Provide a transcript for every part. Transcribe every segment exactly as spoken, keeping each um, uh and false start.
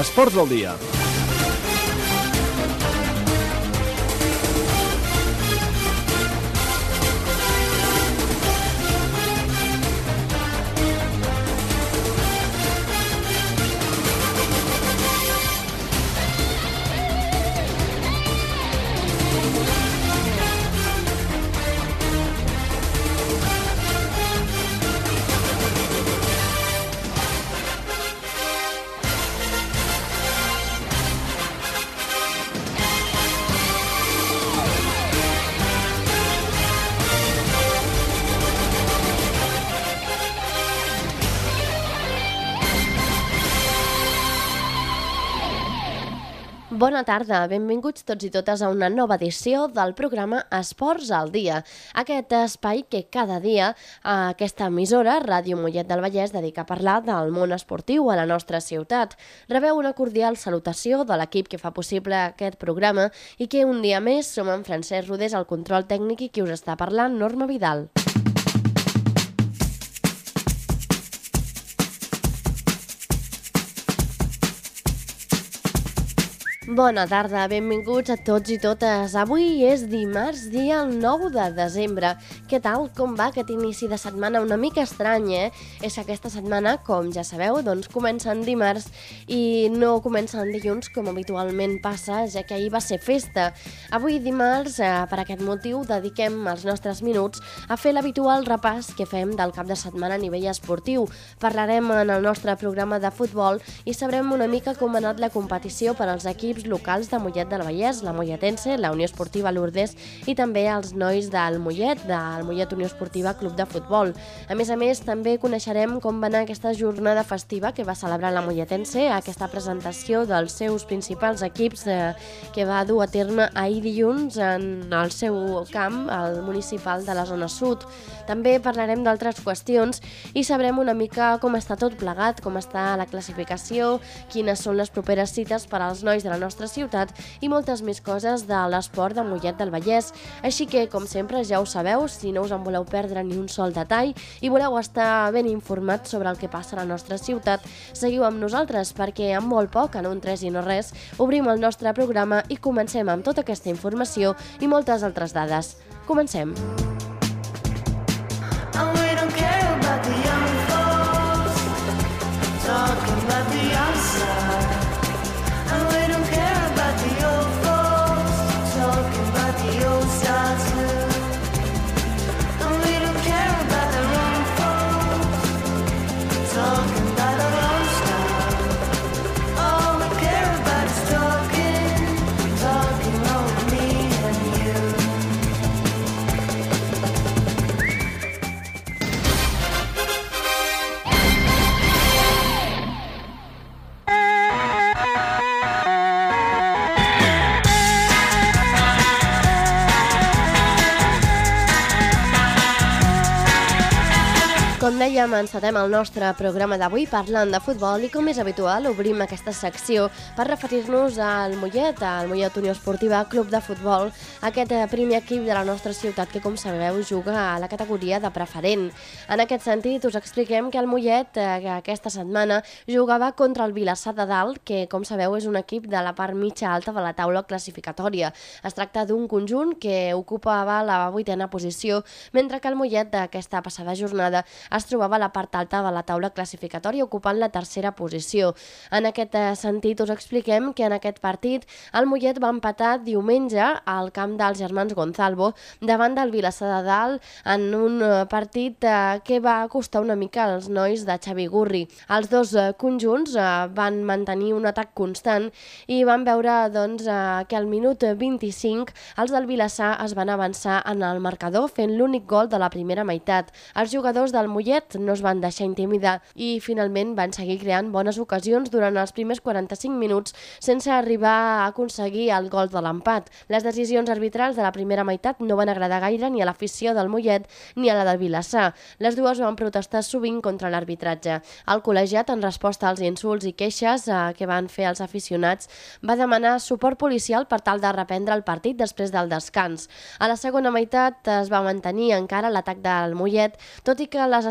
Esports al dia. Bona tarda, benvinguts tots i totes a una nova edició del programa Esports al dia. Aquest espai que cada dia a aquesta emissora, Ràdio Mollet del Vallès, dedica a parlar del món esportiu a la nostra ciutat. Rebeu una cordial salutació de l'equip que fa possible aquest programa i que un dia més som en Francesc Rodés, al control tècnic, i qui us està parlant, Norma Vidal. Bona tarda, benvinguts a tots i totes. Avui és dimarts, dia nou de desembre. Què tal? Com va aquest inici de setmana? Una mica estrany, eh? És que aquesta setmana, com ja sabeu, doncs comença en dimarts i no comença en dilluns com habitualment passa, ja que ahir va ser festa. Avui dimarts, eh, per aquest motiu, dediquem els nostres minuts a fer l'habitual repàs que fem del cap de setmana a nivell esportiu. Parlarem en el nostre programa de futbol i sabrem una mica com ha anat la competició per als equips locals de Mollet del Vallès, la Molletense, la Unió Esportiva Lourdes i també els nois del Mollet, del Mollet Unió Esportiva Club de Futbol. A més a més, també coneixerem com va anar aquesta jornada festiva que va celebrar la Molletense, aquesta presentació dels seus principals equips eh, que va dur a terme ahir dilluns en el seu camp, al municipal de la zona sud. També parlarem d'altres qüestions i sabrem una mica com està tot plegat, com està la classificació, quines són les properes cites per als nois de la nostra ciutat i moltes més coses de l'esport de Mollet del Vallès. Així que, com sempre, ja ho sabeu, si no us en voleu perdre ni un sol detall i voleu estar ben informats sobre el que passa a la nostra ciutat, seguiu amb nosaltres perquè en molt poc, en un tres i no res, obrim el nostre programa i comencem amb tota aquesta informació i moltes altres dades. Comencem! Com dèiem, encetem el nostre programa d'avui parlant de futbol i, com és habitual, obrim aquesta secció per referir-nos al Mollet, al Mollet Unió Esportiva Club de Futbol, aquest primer equip de la nostra ciutat que, com sabeu, juga a la categoria de preferent. En aquest sentit, us expliquem que el Mollet eh, aquesta setmana jugava contra el Vilassar de Dalt, que, com sabeu, és un equip de la part mitja alta de la taula classificatòria. Es tracta d'un conjunt que ocupava la vuitena posició, mentre que el Mollet d'aquesta passada jornada es trobava a la part alta de la taula classificatòria, ocupant la tercera posició. En aquest sentit, us expliquem que en aquest partit el Mollet va empatar diumenge al camp dels germans Gonzalvo davant del Vilassar de Dalt en un partit que va costar una mica als nois de Xavi Gurri. Els dos conjunts van mantenir un atac constant i van veure doncs, que al minut vint-i-cinc els del Vilassar es van avançar en el marcador fent l'únic gol de la primera meitat. Els jugadors del Mollet no es van deixar intimidar i finalment van seguir creant bones ocasions durant els primers quaranta-cinc minuts sense arribar a aconseguir el gol de l'empat. Les decisions arbitrals de la primera meitat no van agradar gaire ni a l'afició del Mollet ni a la del Vilassar. Les dues van protestar sovint contra l'arbitratge. El col·legiat, en resposta als insults i queixes eh, que van fer els aficionats, va demanar suport policial per tal de reprendre el partit després del descans. A la segona meitat es va mantenir encara l'atac del Mollet, tot i que les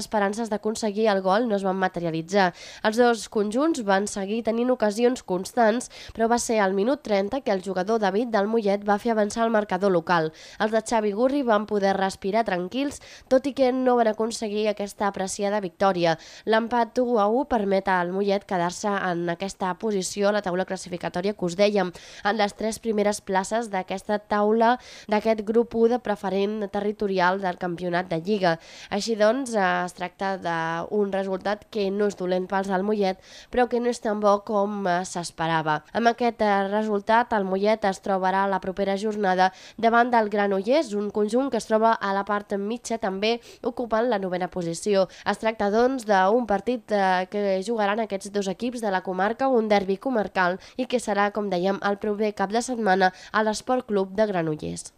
esperances d'aconseguir el gol no es van materialitzar. Els dos conjunts van seguir tenint ocasions constants, però va ser al minut trenta que el jugador David del Mollet va fer avançar el marcador local. Els de Xavi Gurri van poder respirar tranquils, tot i que no van aconseguir aquesta apreciada victòria. L'empat u a u permet al Mollet quedar-se en aquesta posició a la taula classificatòria que us dèiem, en les tres primeres places d'aquesta taula d'aquest grup u de preferent territorial del campionat de Lliga. Així doncs, es tracta d'un resultat que no és dolent pels del Mollet, però que no és tan bo com s'esperava. Amb aquest resultat, el Mollet es trobarà la propera jornada davant del Granollers, un conjunt que es troba a la part mitja també ocupant la novena posició. Es tracta, doncs, d'un partit que jugaran aquests dos equips de la comarca, un derbi comarcal, i que serà, com dèiem, el proper cap de setmana a l'Esport Club de Granollers.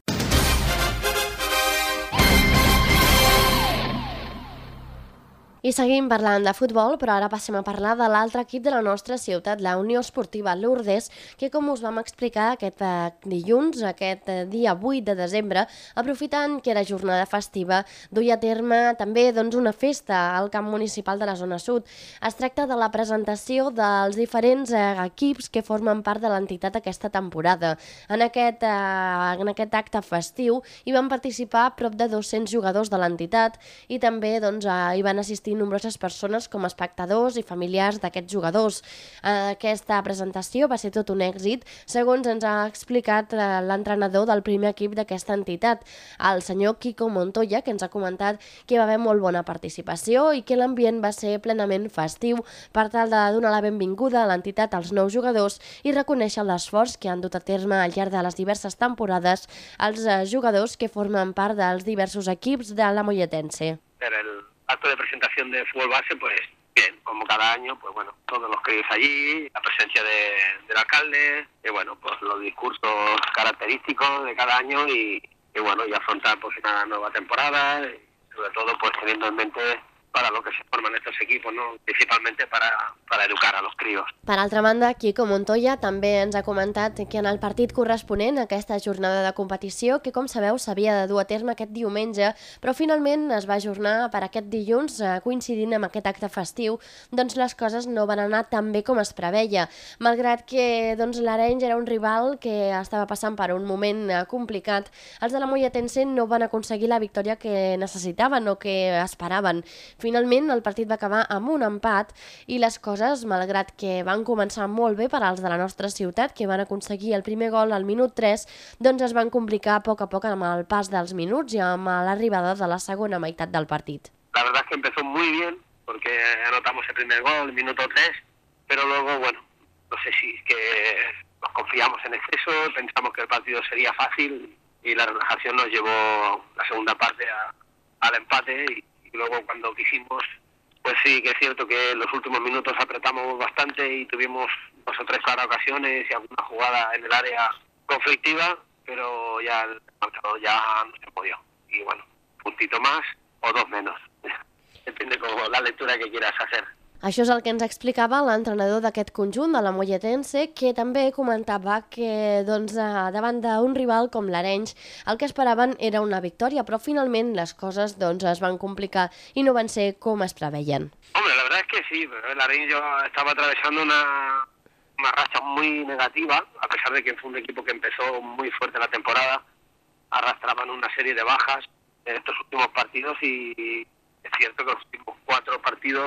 I seguim parlant de futbol, però ara passem a parlar de l'altre equip de la nostra ciutat, la Unió Esportiva Lourdes, que, com us vam explicar aquest dilluns, aquest dia vuit de desembre, aprofitant que era jornada festiva, duia a terme també doncs, una festa al camp municipal de la zona sud. Es tracta de la presentació dels diferents eh, equips que formen part de l'entitat aquesta temporada. En aquest, eh, en aquest acte festiu hi van participar prop de dos-cents jugadors de l'entitat i també doncs, eh, hi van assistir nombroses persones com espectadors i familiars d'aquests jugadors. Aquesta presentació va ser tot un èxit, segons ens ha explicat l'entrenador del primer equip d'aquesta entitat, el senyor Quico Montoya, que ens ha comentat que va haver molt bona participació i que l'ambient va ser plenament festiu per tal de donar la benvinguda a l'entitat als nous jugadors i reconèixer l'esforç que han dut a terme al llarg de les diverses temporades els jugadors que formen part dels diversos equips de la molletense. El acto de presentación de fútbol base, pues bien, como cada año, pues bueno, todos los críos allí, la presencia de, del alcalde, y bueno, pues los discursos característicos de cada año y, y bueno, y afrontar pues una nueva temporada, y sobre todo pues teniendo en mente para lo que se forman estos equipos, ¿no? Principalmente para, para educar a los críos. Per altra banda, Quico Montoya també ens ha comentat que en el partit corresponent a aquesta jornada de competició, que com sabeu s'havia de dur a terme aquest diumenge, però finalment es va ajornar per aquest dilluns, coincidint amb aquest acte festiu, doncs les coses no van anar tan bé com es preveia. Malgrat que doncs, l'Arenys era un rival que estava passant per un moment complicat, els de la molletense no van aconseguir la victòria que necessitaven o que esperaven. Finalment, el partit va acabar amb un empat i les coses, malgrat que van començar molt bé per als de la nostra ciutat, que van aconseguir el primer gol al minut tres, doncs es van complicar a poc a poc amb el pas dels minuts i amb l'arribada de la segona meitat del partit. La verdad es que empezó muy bien, porque anotamos el primer gol, el minuto tres, pero luego, bueno, no sé si es que nos confiamos en exceso, pensamos que el partido sería fácil y la relajación nos llevó la segunda parte a, al empate y Y luego cuando quisimos, pues sí que es cierto que en los últimos minutos apretamos bastante y tuvimos dos o tres claras ocasiones y alguna jugada en el área conflictiva, pero ya el marcador ya no se podía. Y bueno, puntito más o dos menos. Depende de la lectura que quieras hacer. Això és el que ens explicava l'entrenador d'aquest conjunt, de la molletense, que també comentava que doncs, davant d'un rival com l'Arenys el que esperaven era una victòria, però finalment les coses doncs, es van complicar i no van ser com es preveien. Hombre, la verdad es que sí, el Arenys estaba atravesando una, una racha muy negativa, a pesar de que fue un equipo que empezó muy fuerte la temporada, arrastraban una serie de bajas en estos últimos partidos y es cierto que los últimos cuatro partidos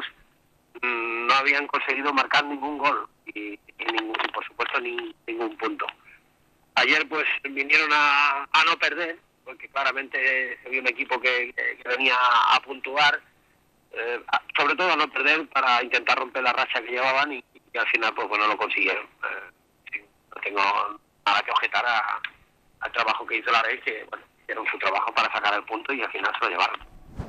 no habían conseguido marcar ningún gol y, y, ningún, y por supuesto ni, ningún punto. Ayer pues vinieron a, a no perder, porque claramente se vio un equipo que, que, que venía a puntuar, eh, a, sobre todo a no perder para intentar romper la racha que llevaban y, y al final pues bueno lo consiguieron. Eh, sí, no tengo nada que objetar a, al trabajo que hizo la Rey, que bueno, hicieron su trabajo para sacar el punto y al final se lo llevaron.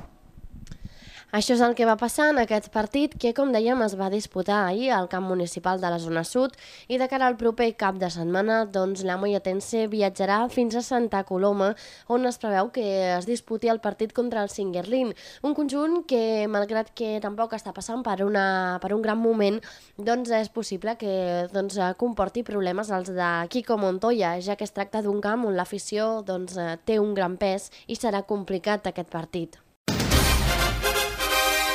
Això és el que va passar en aquest partit que, com dèiem, es va disputar ahir al camp municipal de la zona sud i de cara al proper cap de setmana, doncs, la molletense viatjarà fins a Santa Coloma, on es preveu que es disputi el partit contra el Singuerlín, un conjunt que, malgrat que tampoc està passant per, una, per un gran moment, doncs és possible que doncs, comporti problemes als de Quico Montoya, ja que es tracta d'un camp on l'afició doncs, té un gran pes i serà complicat aquest partit.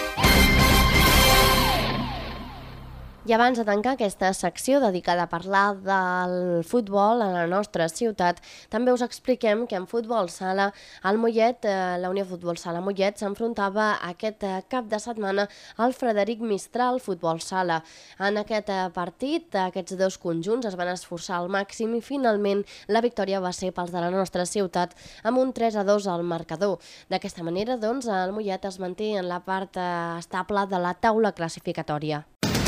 I abans de tancar aquesta secció dedicada a parlar del futbol a la nostra ciutat, també us expliquem que en futbol sala, el Mollet, eh, la Unió Futbol Sala Mollet, s'enfrontava aquest eh, cap de setmana al Frederic Mistral Futbol Sala. En aquest eh, partit, aquests dos conjunts es van esforçar al màxim i finalment la victòria va ser pels de la nostra ciutat amb un tres a dos al marcador. D'aquesta manera, doncs, el Mollet es manté en la part eh, estable de la taula classificatòria.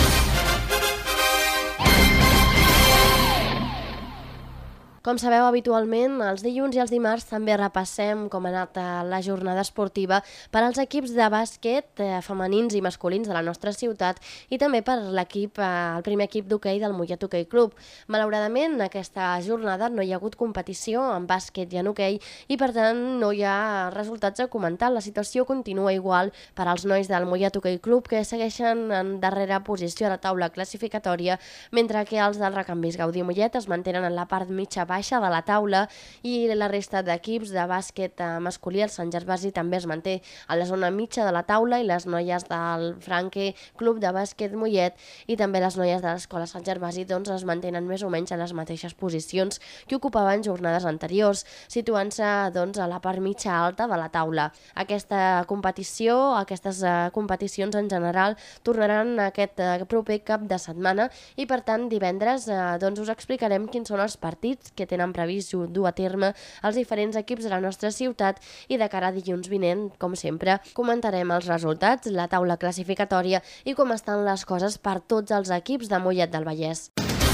Com sabeu, habitualment, els dilluns i els dimarts també repassem com ha anat la jornada esportiva per als equips de bàsquet eh, femenins i masculins de la nostra ciutat i també per l'equip, eh, el primer equip d'hoquei del Mollet Hoquei Club. Malauradament, aquesta jornada no hi ha hagut competició en bàsquet i en hoquei i, per tant, no hi ha resultats a comentar. La situació continua igual per als nois del Mollet Hoquei Club, que segueixen en darrera posició a la taula classificatòria, mentre que els del Recanvis Gaudí Mollet es mantenen en la part mitja baixa de la taula i la resta d'equips de bàsquet masculí, el Sant Gervasi, també es manté a la zona mitja de la taula i les noies del Franque Club de Bàsquet Mollet i també les noies de l'Escola Sant Gervasi doncs, es mantenen més o menys en les mateixes posicions que ocupaven jornades anteriors, situant-se doncs, a la part mitja alta de la taula. Aquesta competició, aquestes uh, competicions en general tornaran aquest uh, proper cap de setmana i per tant divendres uh, doncs, us explicarem quins són els partits que tenen previst dur a terme els diferents equips de la nostra ciutat i de cara a dilluns vinent, com sempre, comentarem els resultats, la taula classificatòria i com estan les coses per tots els equips de Mollet del Vallès.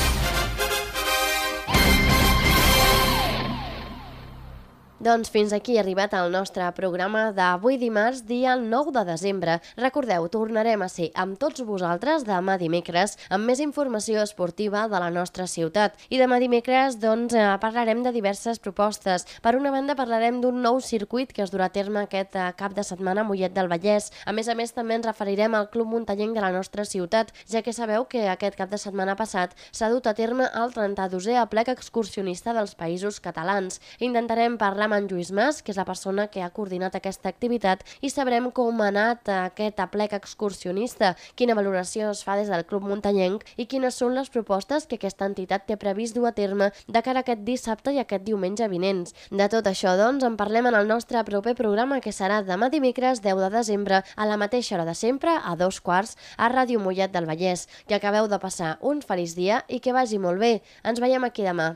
Doncs fins aquí ha arribat el nostre programa d'avui dimarts, dia nou de desembre. Recordeu, tornarem a ser amb tots vosaltres demà dimecres amb més informació esportiva de la nostra ciutat. I demà dimecres doncs, parlarem de diverses propostes. Per una banda parlarem d'un nou circuit que es durà a terme aquest cap de setmana a Mollet del Vallès. A més a més també ens referirem al Club Muntanyenc de la nostra ciutat, ja que sabeu que aquest cap de setmana passat s'ha dut a terme el trenta-dosè aplec excursionista dels Països Catalans. Intentarem parlar amb en Lluís Mas, que és la persona que ha coordinat aquesta activitat, i sabrem com ha anat aquest aplec excursionista, quina valoració es fa des del Club Muntanyenc i quines són les propostes que aquesta entitat té previst dur a terme de cara a aquest dissabte i aquest diumenge vinents. De tot això, doncs, en parlem en el nostre proper programa, que serà demà dimecres deu de desembre a la mateixa hora de sempre, a dos quarts, a Ràdio Mollet del Vallès. Que acabeu de passar un feliç dia i que vagi molt bé. Ens veiem aquí demà.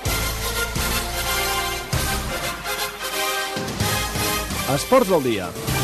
Esports del dia.